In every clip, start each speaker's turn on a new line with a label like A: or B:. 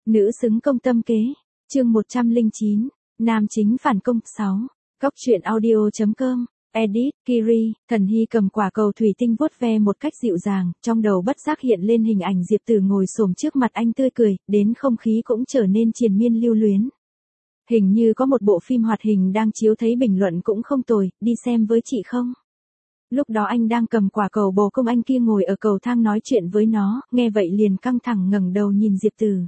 A: Nữ xứng công tâm kế. Chương 109. Nam chính phản công 6. Góc truyện audio.com. Edit, Kiri. Thần Hy cầm quả cầu thủy tinh vuốt ve một cách dịu dàng, trong đầu bất giác hiện lên hình ảnh Diệp Tử ngồi xổm trước mặt anh tươi cười, đến không khí cũng trở nên triền miên lưu luyến. Hình như có một bộ phim hoạt hình đang chiếu, thấy bình luận cũng không tồi, đi xem với chị không? Lúc đó anh đang cầm quả cầu bồ công anh kia ngồi ở cầu thang nói chuyện với nó, nghe vậy liền căng thẳng ngẩng đầu nhìn Diệp Tử.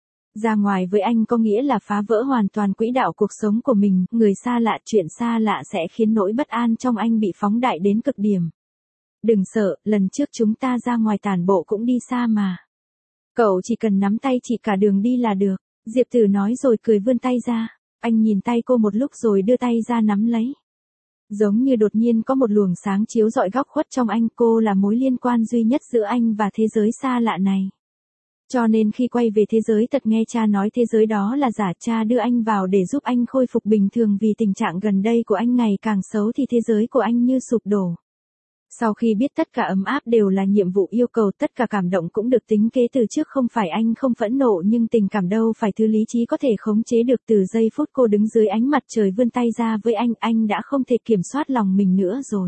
A: Ra ngoài với anh có nghĩa là phá vỡ hoàn toàn quỹ đạo cuộc sống của mình, người xa lạ, chuyện xa lạ sẽ khiến nỗi bất an trong anh bị phóng đại đến cực điểm. Đừng sợ, lần trước chúng ta ra ngoài tản bộ cũng đi xa mà. Cậu chỉ cần nắm tay chị cả đường đi là được, Diệp Tử nói rồi cười vươn tay ra. Anh nhìn tay cô một lúc rồi đưa tay ra nắm lấy. Giống như đột nhiên có một luồng sáng chiếu rọi góc khuất trong anh, cô là mối liên quan duy nhất giữa anh và thế giới xa lạ này. Cho nên khi quay về thế giới thật, nghe cha nói thế giới đó là giả, cha đưa anh vào để giúp anh khôi phục bình thường vì tình trạng gần đây của anh ngày càng xấu thì thế giới của anh như sụp đổ. Sau khi biết tất cả ấm áp đều là nhiệm vụ yêu cầu, tất cả cảm động cũng được tính kế từ trước, không phải anh không phẫn nộ nhưng tình cảm đâu phải thứ lý trí có thể khống chế được. Từ giây phút cô đứng dưới ánh mặt trời vươn tay ra với anh đã không thể kiểm soát lòng mình nữa rồi.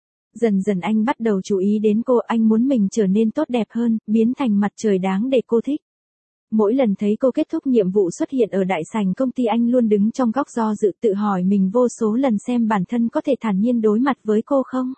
A: Dần dần anh bắt đầu chú ý đến cô, anh muốn mình trở nên tốt đẹp hơn, biến thành mặt trời đáng để cô thích. Mỗi lần thấy cô kết thúc nhiệm vụ xuất hiện ở đại sảnh công ty, anh luôn đứng trong góc do dự, tự hỏi mình vô số lần xem bản thân có thể thản nhiên đối mặt với cô không.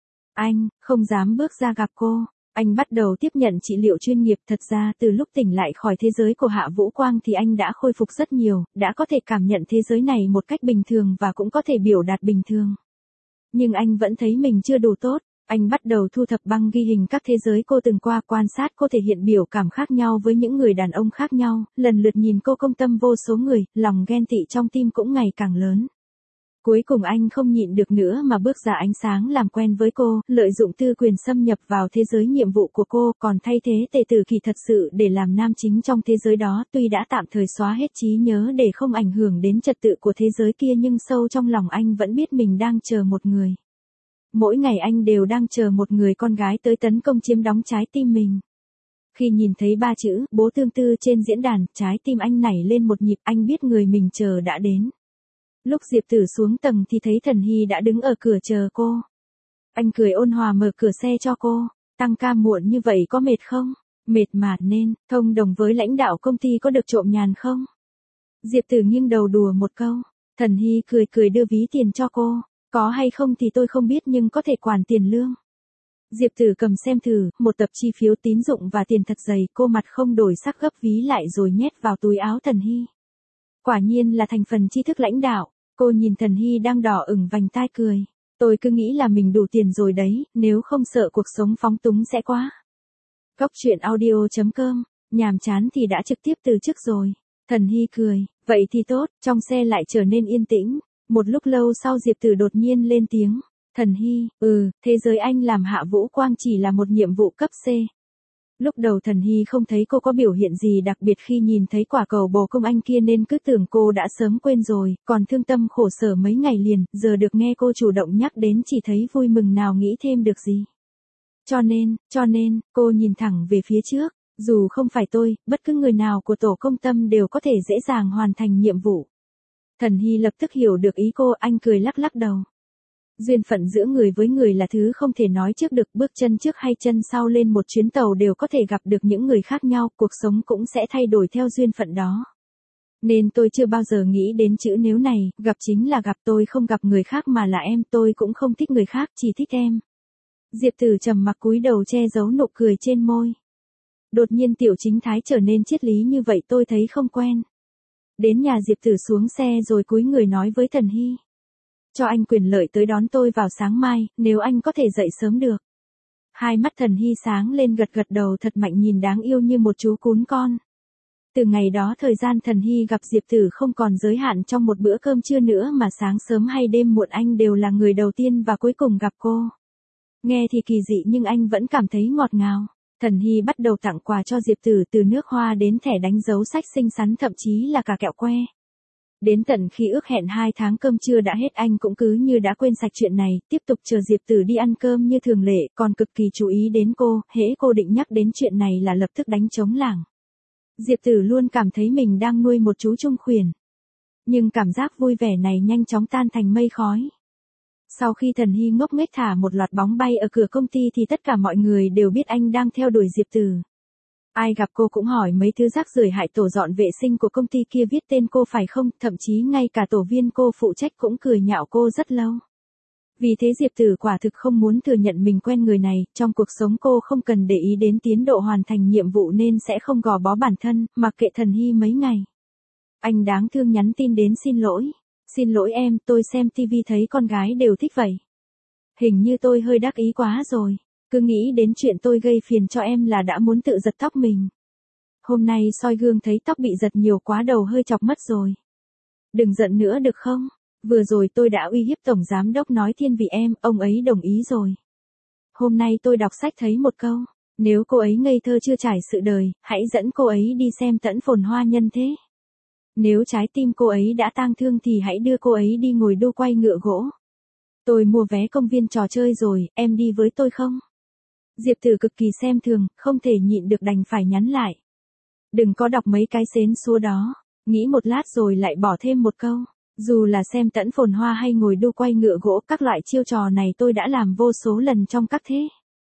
A: Anh không dám bước ra gặp cô. Anh bắt đầu tiếp nhận trị liệu chuyên nghiệp. Thật ra từ lúc tỉnh lại khỏi thế giới của Hạ Vũ Quang thì anh đã khôi phục rất nhiều, đã có thể cảm nhận thế giới này một cách bình thường và cũng có thể biểu đạt bình thường. Nhưng anh vẫn thấy mình chưa đủ tốt. Anh bắt đầu thu thập băng ghi hình các thế giới cô từng qua, quan sát cô thể hiện biểu cảm khác nhau với những người đàn ông khác nhau, lần lượt nhìn cô công tâm vô số người, lòng ghen tị trong tim cũng ngày càng lớn. Cuối cùng anh không nhịn được nữa mà bước ra ánh sáng làm quen với cô, lợi dụng tư quyền xâm nhập vào thế giới nhiệm vụ của cô, còn thay thế Tề Tử Kỳ thật sự để làm nam chính trong thế giới đó. Tuy đã tạm thời xóa hết trí nhớ để không ảnh hưởng đến trật tự của thế giới kia nhưng sâu trong lòng anh vẫn biết mình đang chờ một người. Mỗi ngày anh đều đang chờ một người con gái tới tấn công chiếm đóng trái tim mình. Khi nhìn thấy 3 chữ bố tương tư trên diễn đàn, trái tim anh nảy lên một nhịp, anh biết người mình chờ đã đến. Lúc Diệp Tử xuống tầng thì thấy Thần Hy đã đứng ở cửa chờ cô. Anh cười ôn hòa mở cửa xe cho cô. Tăng ca muộn như vậy có mệt không? Mệt mà, nên thông đồng với lãnh đạo công ty có được trộm nhàn không? Diệp Tử nghiêng đầu đùa một câu. Thần Hy cười đưa ví tiền cho cô. Có hay không thì tôi không biết nhưng có thể quản tiền lương. Diệp Tử cầm xem thử, một tập chi phiếu tín dụng và tiền thật dày, cô mặt không đổi sắc gấp ví lại rồi nhét vào túi áo Thần Hy. Quả nhiên là thành phần tri thức lãnh đạo. Cô nhìn Thần Hy đang đỏ ửng vành tai cười. Tôi cứ nghĩ là mình đủ tiền rồi đấy, nếu không sợ cuộc sống phóng túng sẽ quá. Góc truyện audio.com. Nhàm chán thì đã trực tiếp từ chức rồi. Thần Hy cười. Vậy thì tốt. Trong xe lại trở nên yên tĩnh. Một lúc lâu sau Diệp Tử đột nhiên lên tiếng. Thần Hy, thế giới anh làm Hạ Vũ Quang chỉ là một nhiệm vụ cấp C. Lúc đầu Thần Hy không thấy cô có biểu hiện gì đặc biệt khi nhìn thấy quả cầu bồ công anh kia nên cứ tưởng cô đã sớm quên rồi, còn thương tâm khổ sở mấy ngày liền, giờ được nghe cô chủ động nhắc đến chỉ thấy vui mừng nào nghĩ thêm được gì. Cho nên, cô nhìn thẳng về phía trước, dù không phải tôi, bất cứ người nào của tổ công tâm đều có thể dễ dàng hoàn thành nhiệm vụ. Thần Hy lập tức hiểu được ý cô, anh cười lắc đầu. Duyên phận giữa người với người là thứ không thể nói trước được, bước chân trước hay chân sau lên một chuyến tàu đều có thể gặp được những người khác nhau, cuộc sống cũng sẽ thay đổi theo duyên phận đó. Nên tôi chưa bao giờ nghĩ đến chữ nếu này, gặp chính là gặp, tôi không gặp người khác mà là em, tôi cũng không thích người khác, chỉ thích em. Diệp Tử trầm mặc cúi đầu che giấu nụ cười trên môi. Đột nhiên Tiểu Chính Thái trở nên triết lý như vậy tôi thấy không quen. Đến nhà Diệp Tử xuống xe rồi cúi người nói với Thần Hy. Cho anh quyền lợi tới đón tôi vào sáng mai, nếu anh có thể dậy sớm được. Hai mắt Thần Hy sáng lên gật đầu thật mạnh, nhìn đáng yêu như một chú cún con. Từ ngày đó thời gian Thần Hy gặp Diệp Tử không còn giới hạn trong một bữa cơm trưa nữa mà sáng sớm hay đêm muộn anh đều là người đầu tiên và cuối cùng gặp cô. Nghe thì kỳ dị nhưng anh vẫn cảm thấy ngọt ngào. Thần Hy bắt đầu tặng quà cho Diệp Tử, từ nước hoa đến thẻ đánh dấu sách xinh xắn, thậm chí là cả kẹo que. Đến tận khi ước hẹn 2 tháng cơm trưa đã hết anh cũng cứ như đã quên sạch chuyện này, tiếp tục chờ Diệp Tử đi ăn cơm như thường lệ, còn cực kỳ chú ý đến cô, hễ cô định nhắc đến chuyện này là lập tức đánh trống lảng. Diệp Tử luôn cảm thấy mình đang nuôi một chú trung khuyển. Nhưng cảm giác vui vẻ này nhanh chóng tan thành mây khói. Sau khi Thần Hy ngốc nghếch thả một loạt bóng bay ở cửa công ty thì tất cả mọi người đều biết anh đang theo đuổi Diệp Tử. Ai gặp cô cũng hỏi mấy thứ rác rưởi hại tổ dọn vệ sinh của công ty kia viết tên cô phải không, thậm chí ngay cả tổ viên cô phụ trách cũng cười nhạo cô rất lâu. Vì thế Diệp Tử quả thực không muốn thừa nhận mình quen người này, trong cuộc sống cô không cần để ý đến tiến độ hoàn thành nhiệm vụ nên sẽ không gò bó bản thân, mặc kệ Thần Hy mấy ngày. Anh đáng thương nhắn tin đến xin lỗi. Xin lỗi em, tôi xem TV thấy con gái đều thích vậy. Hình như tôi hơi đắc ý quá rồi. Cứ nghĩ đến chuyện tôi gây phiền cho em là đã muốn tự giật tóc mình. Hôm nay soi gương thấy tóc bị giật nhiều quá đầu hơi chọc mất rồi. Đừng giận nữa được không? Vừa rồi tôi đã uy hiếp Tổng Giám Đốc nói thiên vị em, ông ấy đồng ý rồi. Hôm nay tôi đọc sách thấy một câu. Nếu cô ấy ngây thơ chưa trải sự đời, hãy dẫn cô ấy đi xem Tẫn Phồn Hoa nhân thế. Nếu trái tim cô ấy đã tang thương thì hãy đưa cô ấy đi ngồi đu quay ngựa gỗ. Tôi mua vé công viên trò chơi rồi, em đi với tôi không? Diệp Tử cực kỳ xem thường, không thể nhịn được đành phải nhắn lại. Đừng có đọc mấy cái xến xúa đó. Nghĩ một lát rồi lại bỏ thêm một câu. Dù là xem Tẫn Phồn Hoa hay ngồi đu quay ngựa gỗ, các loại chiêu trò này tôi đã làm vô số lần trong các thế.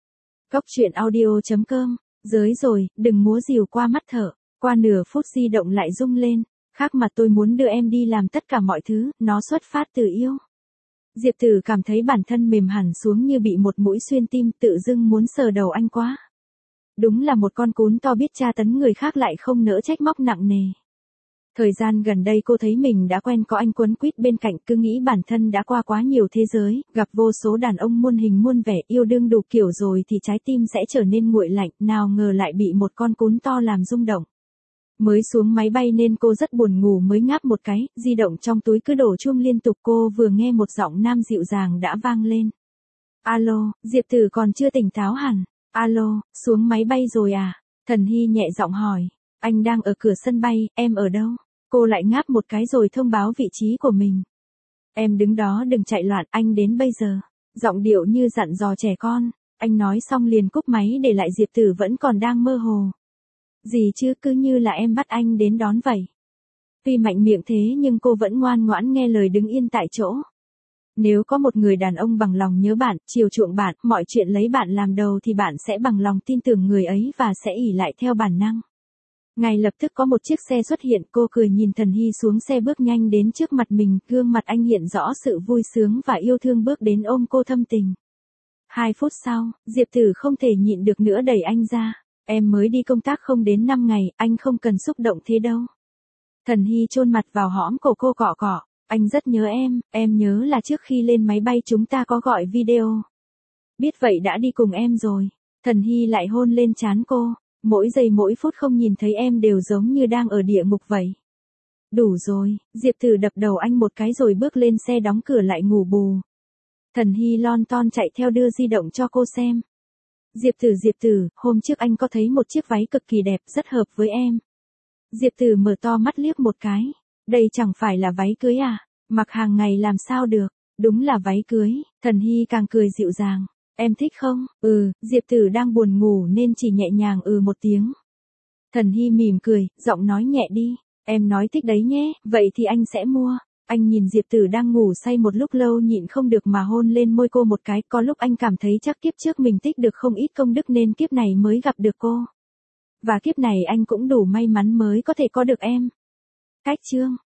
A: Cốc truyện audio.com. Giới rồi, đừng múa rìu qua mắt thở. Qua nửa phút di động lại rung lên. Khác mặt tôi muốn đưa em đi làm tất cả mọi thứ, nó xuất phát từ yêu. Diệp Tử cảm thấy bản thân mềm hẳn xuống như bị một mũi xuyên tim, tự dưng muốn sờ đầu anh quá. Đúng là một con cún to biết tra tấn người khác lại không nỡ trách móc nặng nề. Thời gian gần đây cô thấy mình đã quen có anh quấn quýt bên cạnh, cứ nghĩ bản thân đã qua quá nhiều thế giới, gặp vô số đàn ông muôn hình muôn vẻ, yêu đương đủ kiểu rồi thì trái tim sẽ trở nên nguội lạnh, nào ngờ lại bị một con cún to làm rung động. Mới xuống máy bay nên cô rất buồn ngủ mới ngáp một cái, di động trong túi cứ đổ chuông liên tục, cô vừa nghe một giọng nam dịu dàng đã vang lên. Alo, Diệp Tử còn chưa tỉnh táo hẳn. Alo, xuống máy bay rồi à? Thần Hy nhẹ giọng hỏi. Anh đang ở cửa sân bay, em ở đâu? Cô lại ngáp một cái rồi thông báo vị trí của mình. Em đứng đó đừng chạy loạn, anh đến bây giờ. Giọng điệu như dặn dò trẻ con. Anh nói xong liền cúp máy để lại Diệp Tử vẫn còn đang mơ hồ. Gì chứ, cứ như là em bắt anh đến đón vậy. Tuy mạnh miệng thế nhưng cô vẫn ngoan ngoãn nghe lời đứng yên tại chỗ. Nếu có một người đàn ông bằng lòng nhớ bạn, chiều chuộng bạn, mọi chuyện lấy bạn làm đầu thì bạn sẽ bằng lòng tin tưởng người ấy và sẽ ỷ lại theo bản năng. Ngay lập tức có một chiếc xe xuất hiện, cô cười nhìn Thần Hy xuống xe bước nhanh đến trước mặt mình, gương mặt anh hiện rõ sự vui sướng và yêu thương bước đến ôm cô thâm tình. 2 phút sau, Diệp Tử không thể nhịn được nữa đẩy anh ra. Em mới đi công tác không đến 5 ngày, anh không cần xúc động thế đâu. Thần Hy chôn mặt vào hõm cổ cô cọ cọ. Anh rất nhớ em nhớ là trước khi lên máy bay chúng ta có gọi video. Biết vậy đã đi cùng em rồi. Thần Hy lại hôn lên trán cô. Mỗi giây mỗi phút không nhìn thấy em đều giống như đang ở địa ngục vậy. Đủ rồi, Diệp Tử đập đầu anh một cái rồi bước lên xe đóng cửa lại ngủ bù. Thần Hy lon ton chạy theo đưa di động cho cô xem. Diệp Tử, hôm trước anh có thấy một chiếc váy cực kỳ đẹp, rất hợp với em. Diệp Tử mở to mắt liếc một cái. Đây chẳng phải là váy cưới à? Mặc hàng ngày làm sao được? Đúng là váy cưới. Thần Hy càng cười dịu dàng. Em thích không? Diệp Tử đang buồn ngủ nên chỉ nhẹ nhàng một tiếng. Thần Hy mỉm cười, giọng nói nhẹ đi. Em nói thích đấy nhé, vậy thì anh sẽ mua. Anh nhìn Diệp Tử đang ngủ say một lúc lâu nhịn không được mà hôn lên môi cô một cái, có lúc anh cảm thấy chắc kiếp trước mình tích được không ít công đức nên kiếp này mới gặp được cô. Và kiếp này anh cũng đủ may mắn mới có thể có được em. Cách chương